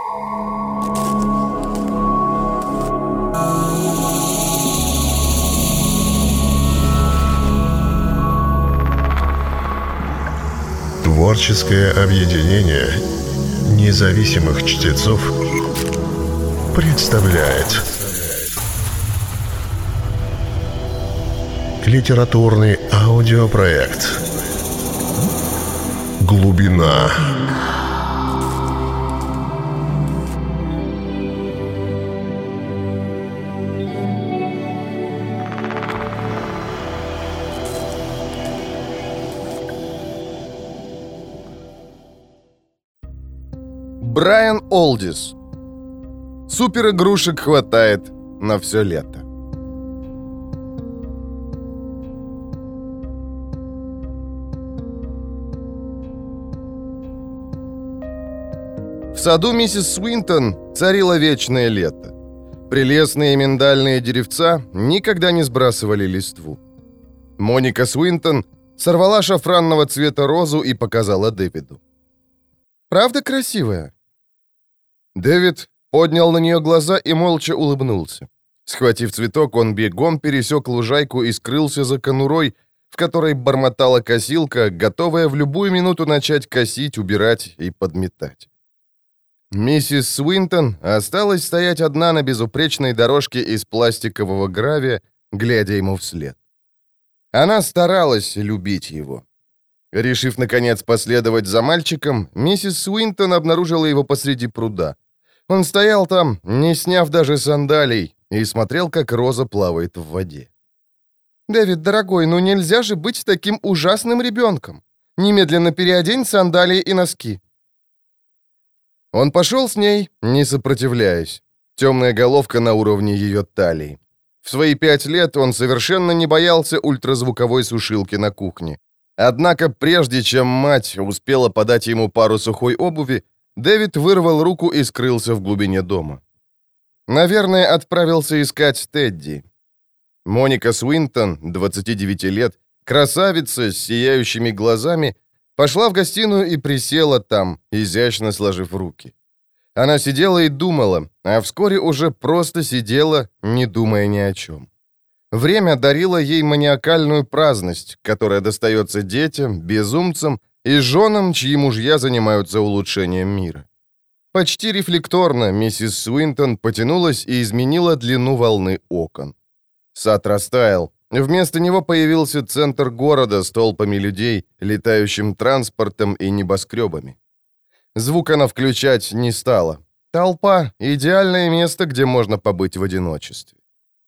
Творческое объединение независимых чтецов представляет литературный аудиопроект «Глубина». Брайан Олдис. Суперигрушек хватает на все лето. В саду миссис Суинтон царило вечное лето. Прелестные миндальные деревца никогда не сбрасывали листву. Моника Суинтон сорвала шафранного цвета розу и показала Дэвиду. «Правда красивая?» Дэвид поднял на нее глаза и молча улыбнулся. Схватив цветок, он бегом пересек лужайку и скрылся за конурой, в которой бормотала косилка, готовая в любую минуту начать косить, убирать и подметать. Миссис Суинтон осталась стоять одна на безупречной дорожке из пластикового гравия, глядя ему вслед. Она старалась любить его. Решив, наконец, последовать за мальчиком, миссис Суинтон обнаружила его посреди пруда. Он стоял там, не сняв даже сандалий, и смотрел, как роза плавает в воде. «Дэвид, дорогой, ну нельзя же быть таким ужасным ребенком. Немедленно переодень сандалии и носки». Он пошел с ней, не сопротивляясь. Темная головка на уровне ее талии. В свои 5 лет он совершенно не боялся ультразвуковой сушилки на кухне. Однако, прежде чем мать успела подать ему пару сухой обуви, Дэвид вырвал руку и скрылся в глубине дома. Наверное, отправился искать Тедди. Моника Суинтон, 29 лет, красавица с сияющими глазами, пошла в гостиную и присела там, изящно сложив руки. Она сидела и думала, а вскоре уже просто сидела, не думая ни о чем. Время дарило ей маниакальную праздность, которая достается детям, безумцам и женам, чьи мужья занимаются улучшением мира. Почти рефлекторно миссис Суинтон потянулась и изменила длину волны окон. Сад растаял. Вместо него появился центр города с толпами людей, летающим транспортом и небоскребами. Звук она включать не стала. Толпа — идеальное место, где можно побыть в одиночестве.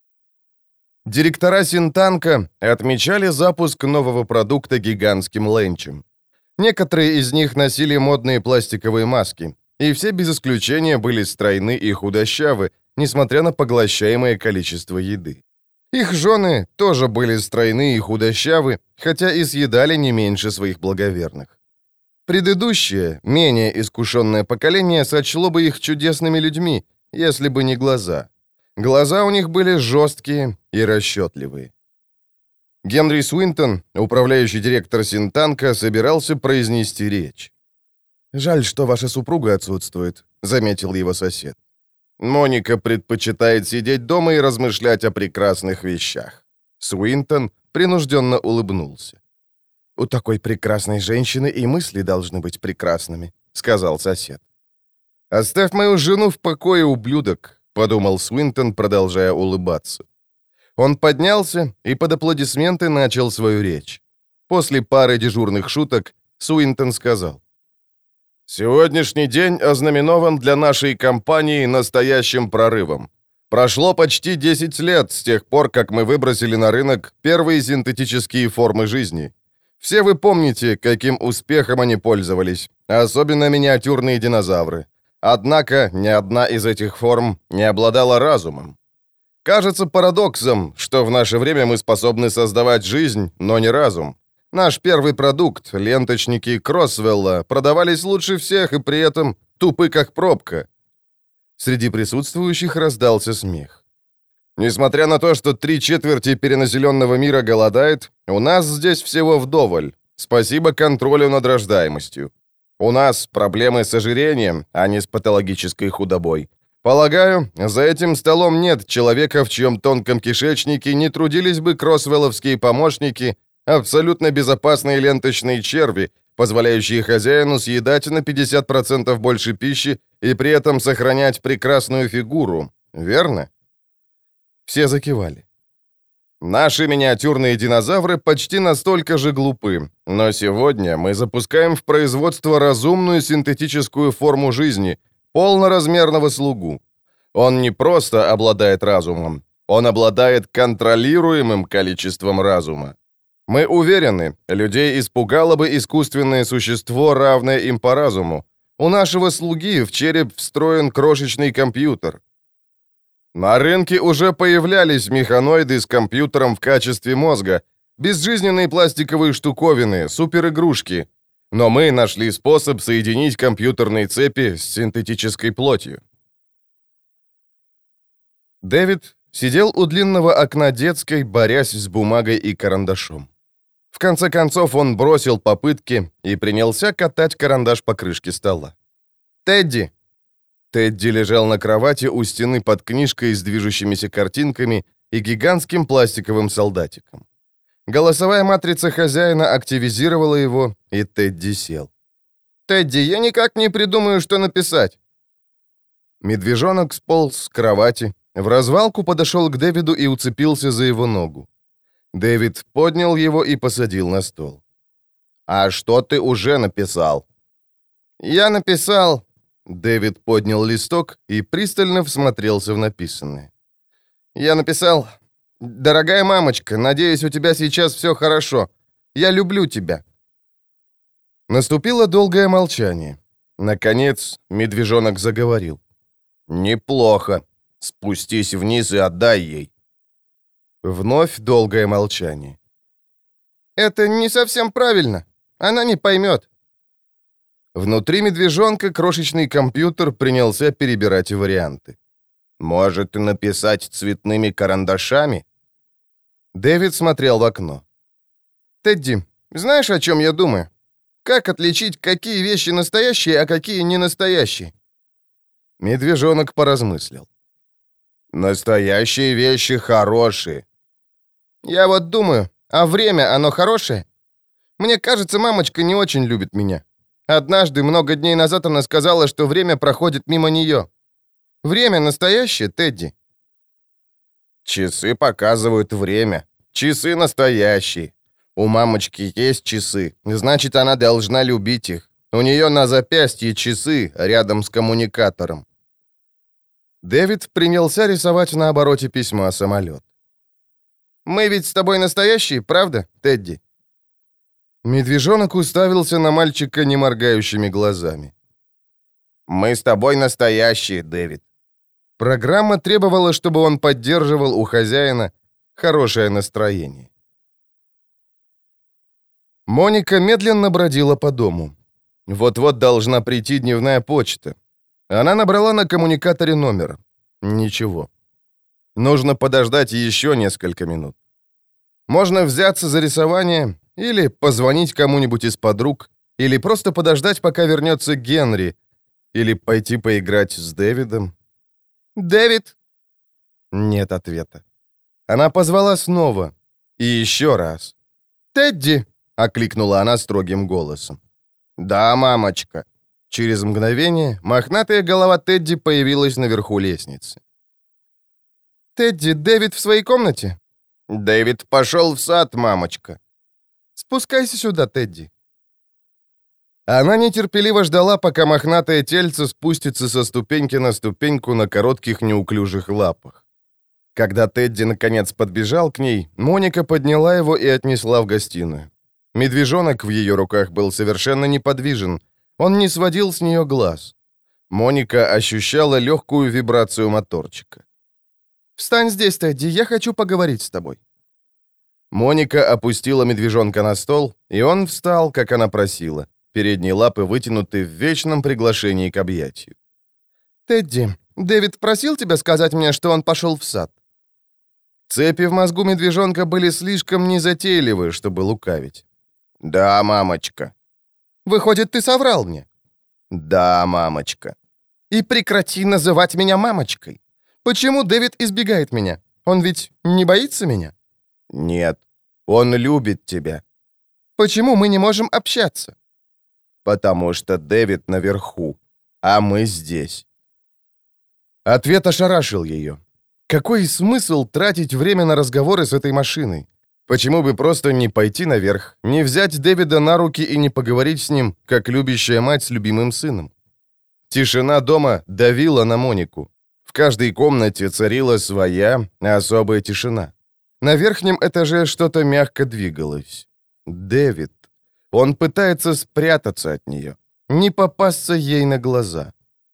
Директора Синтанка отмечали запуск нового продукта гигантским ленчем. Некоторые из них носили модные пластиковые маски, и все без исключения были стройны и худощавы, несмотря на поглощаемое количество еды. Их жены тоже были стройны и худощавы, хотя и съедали не меньше своих благоверных. Предыдущее, менее искушенное поколение сочло бы их чудесными людьми, если бы не глаза. Глаза у них были жесткие и расчетливые. Генри Суинтон, управляющий директор Синтанка, собирался произнести речь. «Жаль, что ваша супруга отсутствует», — заметил его сосед. «Моника предпочитает сидеть дома и размышлять о прекрасных вещах». Суинтон принужденно улыбнулся. «У такой прекрасной женщины и мысли должны быть прекрасными», — сказал сосед. «Оставь мою жену в покое, ублюдок», — подумал Суинтон, продолжая улыбаться. Он поднялся и под аплодисменты начал свою речь. После пары дежурных шуток Суинтон сказал: «Сегодняшний день ознаменован для нашей компании настоящим прорывом. Прошло почти 10 лет с тех пор, как мы выбросили на рынок первые синтетические формы жизни. Все вы помните, каким успехом они пользовались, особенно миниатюрные динозавры. Однако ни одна из этих форм не обладала разумом. Кажется парадоксом, что в наше время мы способны создавать жизнь, но не разум. Наш первый продукт, ленточники Кроссвелла, продавались лучше всех и при этом тупы как пробка». Среди присутствующих раздался смех. «Несмотря на то, что 3/4 перенаселенного мира голодает, у нас здесь всего вдоволь. Спасибо контролю над рождаемостью. У нас проблемы с ожирением, а не с патологической худобой. Полагаю, за этим столом нет человека, в чьем тонком кишечнике не трудились бы кроссвелловские помощники, абсолютно безопасные ленточные черви, позволяющие хозяину съедать на 50% больше пищи и при этом сохранять прекрасную фигуру. Верно? Все закивали. Наши миниатюрные динозавры почти настолько же глупы, но сегодня мы запускаем в производство разумную синтетическую форму жизни, полноразмерного слугу. Он не просто обладает разумом, он обладает контролируемым количеством разума. Мы уверены, людей испугало бы искусственное существо, равное им по разуму. У нашего слуги в череп встроен крошечный компьютер. На рынке уже появлялись механоиды с компьютером в качестве мозга, безжизненные пластиковые штуковины, суперигрушки. Но мы нашли способ соединить компьютерные цепи с синтетической плотью. Дэвид сидел у длинного окна детской, борясь с бумагой и карандашом. В конце концов он бросил попытки и принялся катать карандаш по крышке стола. «Тедди!» Тедди лежал на кровати у стены под книжкой с движущимися картинками и гигантским пластиковым солдатиком. Голосовая матрица хозяина активизировала его, и Тедди сел. «Тедди, я никак не придумаю, что написать». Медвежонок сполз с кровати, в развалку подошел к Дэвиду и уцепился за его ногу. Дэвид поднял его и посадил на стол. «А что ты уже написал?» «Я написал...» Дэвид поднял листок и пристально всмотрелся в написанное. «Я написал... Дорогая мамочка, надеюсь, у тебя сейчас все хорошо. Я люблю тебя». Наступило долгое молчание. Наконец, медвежонок заговорил. «Неплохо. Спустись вниз и отдай ей». Вновь долгое молчание. «Это не совсем правильно. Она не поймет». Внутри медвежонка крошечный компьютер принялся перебирать варианты. «Может, написать цветными карандашами?» Дэвид смотрел в окно. «Тедди, знаешь, о чем я думаю? Как отличить, какие вещи настоящие, а какие не настоящие?» Медвежонок поразмыслил. «Настоящие вещи хорошие». «Я вот думаю, а время, оно хорошее? Мне кажется, мамочка не очень любит меня. Однажды, много дней назад, она сказала, что время проходит мимо нее. Время настоящее, Тедди?» «Часы показывают время. Часы настоящие. У мамочки есть часы, значит, она должна любить их. У нее на запястье часы рядом с коммуникатором». Дэвид принялся рисовать на обороте письма самолет. «Мы ведь с тобой настоящие, правда, Тедди?» Медвежонок уставился на мальчика неморгающими глазами. «Мы с тобой настоящие, Дэвид». Программа требовала, чтобы он поддерживал у хозяина хорошее настроение. Моника медленно бродила по дому. Вот-вот должна прийти дневная почта. Она набрала на коммуникаторе номер. Ничего. Нужно подождать еще несколько минут. Можно взяться за рисование, или позвонить кому-нибудь из подруг, или просто подождать, пока вернется Генри, или пойти поиграть с Дэвидом. «Дэвид?» Нет ответа. Она позвала снова. И еще раз. «Тедди!» — окликнула она строгим голосом. «Да, мамочка». Через мгновение мохнатая голова Тедди появилась наверху лестницы. «Тедди, Дэвид в своей комнате?» «Дэвид пошел в сад, мамочка». «Спускайся сюда, Тедди». Она нетерпеливо ждала, пока мохнатое тельце спустится со ступеньки на ступеньку на коротких неуклюжих лапах. Когда Тедди наконец подбежал к ней, Моника подняла его и отнесла в гостиную. Медвежонок в ее руках был совершенно неподвижен, он не сводил с нее глаз. Моника ощущала легкую вибрацию моторчика. «Встань здесь, Тедди, я хочу поговорить с тобой». Моника опустила медвежонка на стол, и он встал, как она просила. Передние лапы вытянуты в вечном приглашении к объятию. «Тедди, Дэвид просил тебя сказать мне, что он пошел в сад?» Цепи в мозгу медвежонка были слишком незатейливы, чтобы лукавить. «Да, мамочка». «Выходит, ты соврал мне. «Да, мамочка». «И прекрати называть меня мамочкой. Почему Дэвид избегает меня? Он ведь не боится меня?» «Нет, он любит тебя». «Почему мы не можем общаться?» «Потому что Дэвид наверху, а мы здесь». Ответ ошарашил ее. Какой смысл тратить время на разговоры с этой машиной? Почему бы просто не пойти наверх, не взять Дэвида на руки и не поговорить с ним, как любящая мать с любимым сыном? Тишина дома давила на Монику. В каждой комнате царила своя особая тишина. На верхнем этаже что-то мягко двигалось. Дэвид. Он пытается спрятаться от нее, не попасться ей на глаза.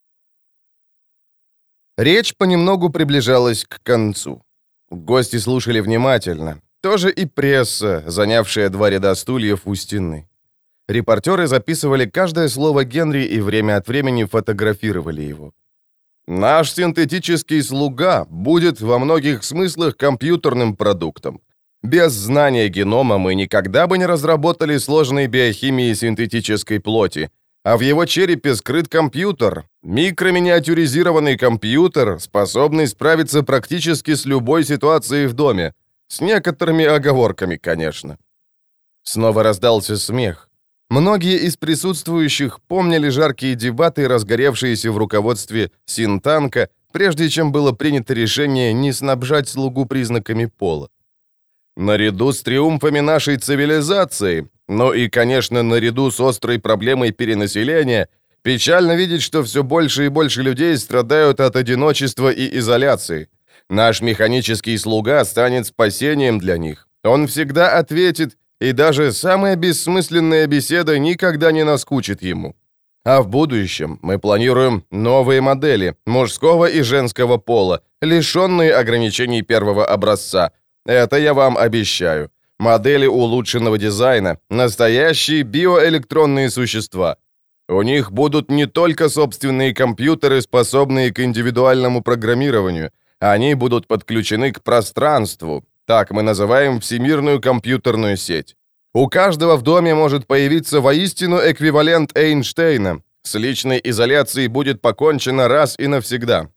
Речь понемногу приближалась к концу. Гости слушали внимательно. Тоже и пресса, занявшая 2 ряда стульев у стены. Репортеры записывали каждое слово Генри и время от времени фотографировали его. «Наш синтетический слуга будет во многих смыслах компьютерным продуктом. Без знания генома мы никогда бы не разработали сложной биохимии синтетической плоти, а в его черепе скрыт компьютер, микроминиатюризированный компьютер, способный справиться практически с любой ситуацией в доме. С некоторыми оговорками, конечно». Снова раздался смех. Многие из присутствующих помнили жаркие дебаты, разгоревшиеся в руководстве Синтанка, прежде чем было принято решение не снабжать слугу признаками пола. Наряду с триумфами нашей цивилизации, но и, конечно, наряду с острой проблемой перенаселения, печально видеть, что все больше и больше людей страдают от одиночества и изоляции. Наш механический слуга станет спасением для них. Он всегда ответит, и даже самая бессмысленная беседа никогда не наскучит ему. А в будущем мы планируем новые модели мужского и женского пола, лишенные ограничений первого образца. Это я вам обещаю. Модели улучшенного дизайна, настоящие биоэлектронные существа. У них будут не только собственные компьютеры, способные к индивидуальному программированию. Они будут подключены к пространству. Так мы называем всемирную компьютерную сеть. У каждого в доме может появиться воистину эквивалент Эйнштейна. С личной изоляцией будет покончено раз и навсегда.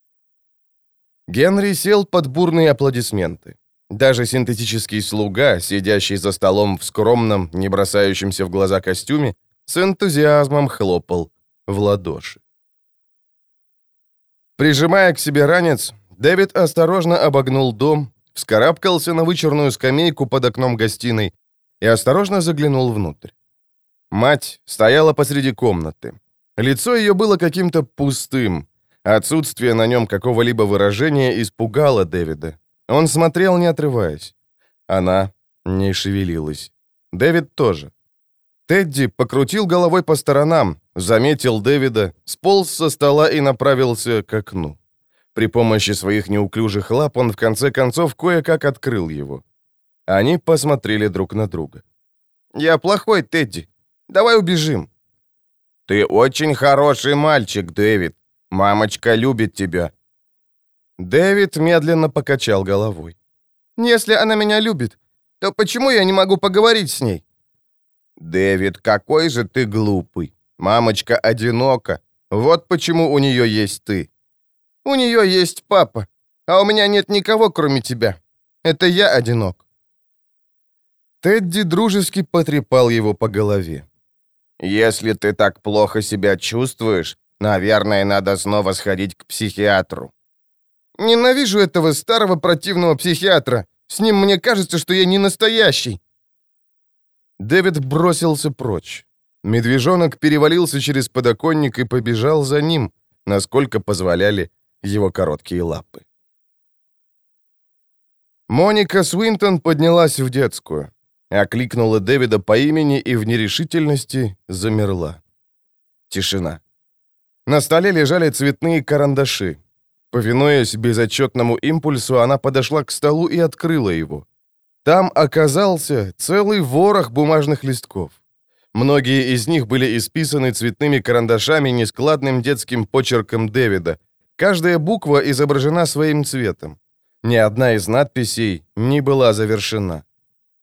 Генри сел под бурные аплодисменты. Даже синтетический слуга, сидящий за столом в скромном, не бросающемся в глаза костюме, с энтузиазмом хлопал в ладоши. Прижимая к себе ранец, Дэвид осторожно обогнул дом, вскарабкался на вычурную скамейку под окном гостиной и осторожно заглянул внутрь. Мать стояла посреди комнаты. Лицо ее было каким-то пустым. Отсутствие на нем какого-либо выражения испугало Дэвида. Он смотрел, не отрываясь. Она не шевелилась. Дэвид тоже. Тедди покрутил головой по сторонам, заметил Дэвида, сполз со стола и направился к окну. При помощи своих неуклюжих лап он в конце концов кое-как открыл его. Они посмотрели друг на друга. «Я плохой, Тедди. Давай убежим». «Ты очень хороший мальчик, Дэвид. Мамочка любит тебя». Дэвид медленно покачал головой. «Если она меня любит, то почему я не могу поговорить с ней?» «Дэвид, какой же ты глупый. Мамочка одинока. Вот почему у нее есть ты». «У нее есть папа, а у меня нет никого, кроме тебя. Это я одинок». Тедди дружески потрепал его по голове. «Если ты так плохо себя чувствуешь, наверное, надо снова сходить к психиатру». «Ненавижу этого старого противного психиатра. С ним мне кажется, что я не настоящий». Дэвид бросился прочь. Медвежонок перевалился через подоконник и побежал за ним, насколько позволяли его короткие лапы. Моника Суинтон поднялась в детскую, окликнула Дэвида по имени и в нерешительности замерла. Тишина. На столе лежали цветные карандаши. Повинуясь безотчетному импульсу, она подошла к столу и открыла его. Там оказался целый ворох бумажных листков. Многие из них были исписаны цветными карандашами нескладным детским почерком Дэвида. Каждая буква изображена своим цветом. Ни одна из надписей не была завершена.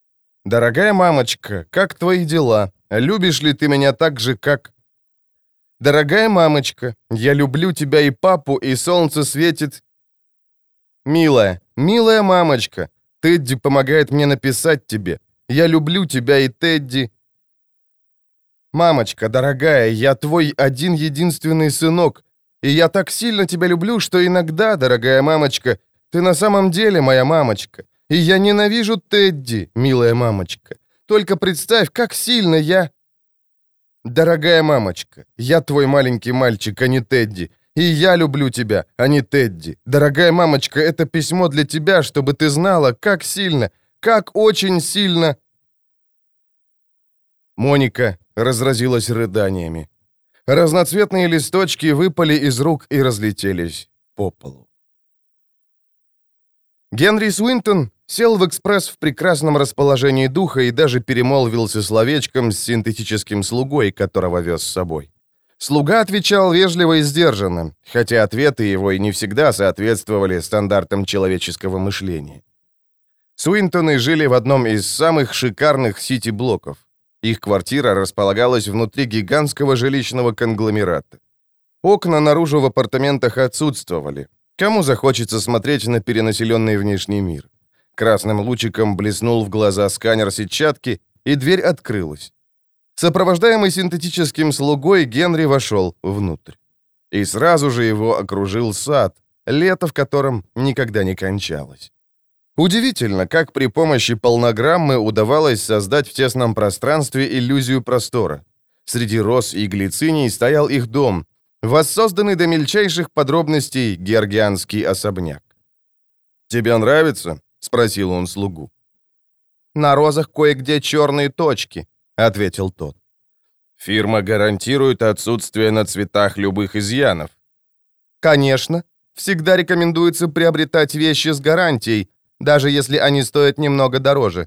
«Дорогая мамочка, как твои дела? Любишь ли ты меня так же, как...» Дорогая мамочка, я люблю тебя и папу, и солнце светит... Милая, милая мамочка, Тедди помогает мне написать тебе. Я люблю тебя и Тедди. Мамочка, дорогая, я твой один-единственный сынок, и я так сильно тебя люблю, что иногда, дорогая мамочка, ты на самом деле моя мамочка. И я ненавижу Тедди, милая мамочка. Только представь, как сильно я... Дорогая мамочка, я твой маленький мальчик, а не Тедди. И я люблю тебя, а не Тедди. Дорогая мамочка, это письмо для тебя, чтобы ты знала, как сильно, как очень сильно... Моника разразилась рыданиями. Разноцветные листочки выпали из рук и разлетелись по полу. Генри Суинтон сел в экспресс в прекрасном расположении духа и даже перемолвился словечком с синтетическим слугой, которого вез с собой. Слуга отвечал вежливо и сдержанно, хотя ответы его и не всегда соответствовали стандартам человеческого мышления. Суинтоны жили в одном из самых шикарных сити-блоков. Их квартира располагалась внутри гигантского жилищного конгломерата. Окна наружу в апартаментах отсутствовали. Кому захочется смотреть на перенаселенный внешний мир? Красным лучиком блеснул в глаза сканер сетчатки, и дверь открылась. Сопровождаемый синтетическим слугой, Генри вошел внутрь. И сразу же его окружил сад, лето в котором никогда не кончалось. Удивительно, как при помощи полнограммы удавалось создать в тесном пространстве иллюзию простора. Среди роз и глициний стоял их дом, воссозданный до мельчайших подробностей георгианский особняк. «Тебе нравится?» — спросил он слугу. «На розах кое-где черные точки», — ответил тот. «Фирма гарантирует отсутствие на цветах любых изъянов». «Конечно. Всегда рекомендуется приобретать вещи с гарантией, даже если они стоят немного дороже».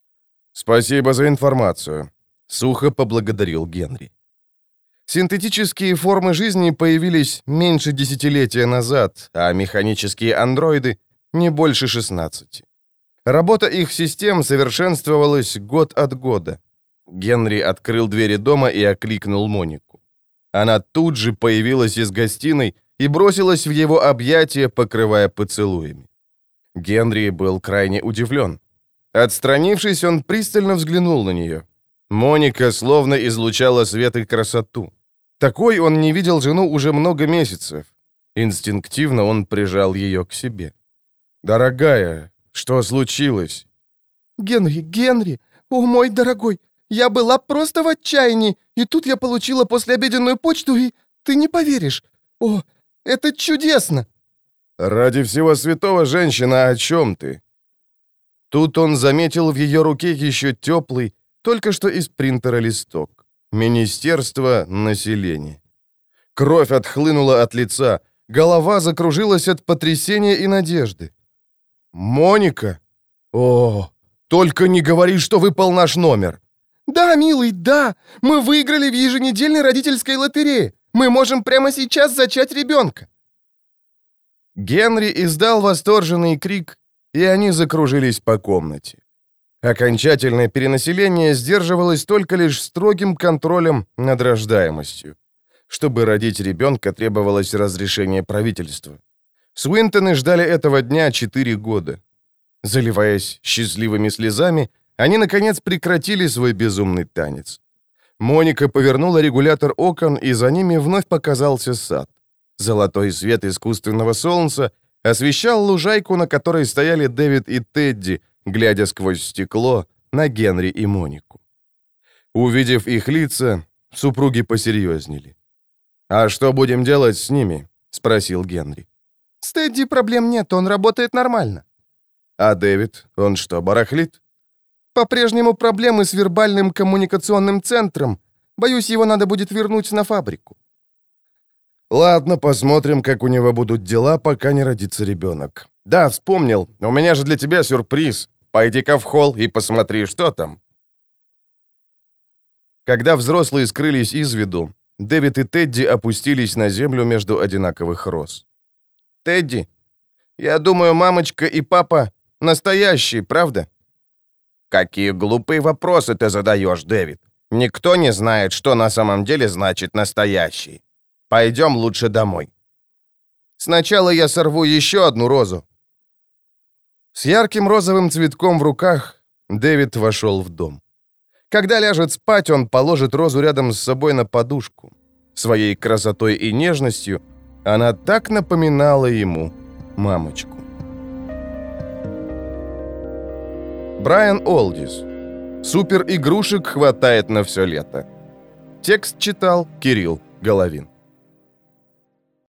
«Спасибо за информацию», — сухо поблагодарил Генри. Синтетические формы жизни появились меньше десятилетия назад, а механические андроиды — не больше 16. Работа их систем совершенствовалась год от года. Генри открыл двери дома и окликнул Монику. Она тут же появилась из гостиной и бросилась в его объятия, покрывая поцелуями. Генри был крайне удивлен. Отстранившись, он пристально взглянул на нее. Моника словно излучала свет и красоту. Такой он не видел жену уже много месяцев. Инстинктивно он прижал ее к себе. «Дорогая, что случилось?» Генри, о мой дорогой, я была просто в отчаянии, и тут я получила послеобеденную почту, и ты не поверишь. О, это чудесно!» «Ради всего святого, женщина, о чем ты?» Тут он заметил в ее руке еще теплый, только что из принтера листок. Министерство населения. Кровь отхлынула от лица, голова закружилась от потрясения и надежды. «Моника? О, только не говори, что выпал наш номер!» «Да, милый, да! Мы выиграли в еженедельной родительской лотерее! Мы можем прямо сейчас зачать ребенка!» Генри издал восторженный крик, и они закружились по комнате. Окончательное перенаселение сдерживалось только лишь строгим контролем над рождаемостью. Чтобы родить ребенка, требовалось разрешение правительства. Суинтоны ждали этого дня 4 года. Заливаясь счастливыми слезами, они, наконец, прекратили свой безумный танец. Моника повернула регулятор окон, и за ними вновь показался сад. Золотой свет искусственного солнца освещал лужайку, на которой стояли Дэвид и Тедди, глядя сквозь стекло на Генри и Монику. Увидев их лица, супруги посерьезнели. «А что будем делать с ними?» — спросил Генри. «С Тедди проблем нет, он работает нормально». «А Дэвид, он что, барахлит?» «По-прежнему проблемы с вербальным коммуникационным центром. Боюсь, его надо будет вернуть на фабрику». «Ладно, посмотрим, как у него будут дела, пока не родится ребенок. Да, вспомнил, у меня же для тебя сюрприз. Пойди-ка в холл и посмотри, что там». Когда взрослые скрылись из виду, Дэвид и Тедди опустились на землю между одинаковых роз. «Тедди, я думаю, мамочка и папа настоящие, правда?» «Какие глупые вопросы ты задаешь, Дэвид. Никто не знает, что на самом деле значит «настоящий». Пойдем лучше домой. Сначала я сорву еще одну розу». С ярким розовым цветком в руках Дэвид вошел в дом. Когда ляжет спать, он положит розу рядом с собой на подушку. Своей красотой и нежностью она так напоминала ему мамочку. Брайан Олдис. Супер игрушек хватает на все лето. Текст читал Кирилл Головин.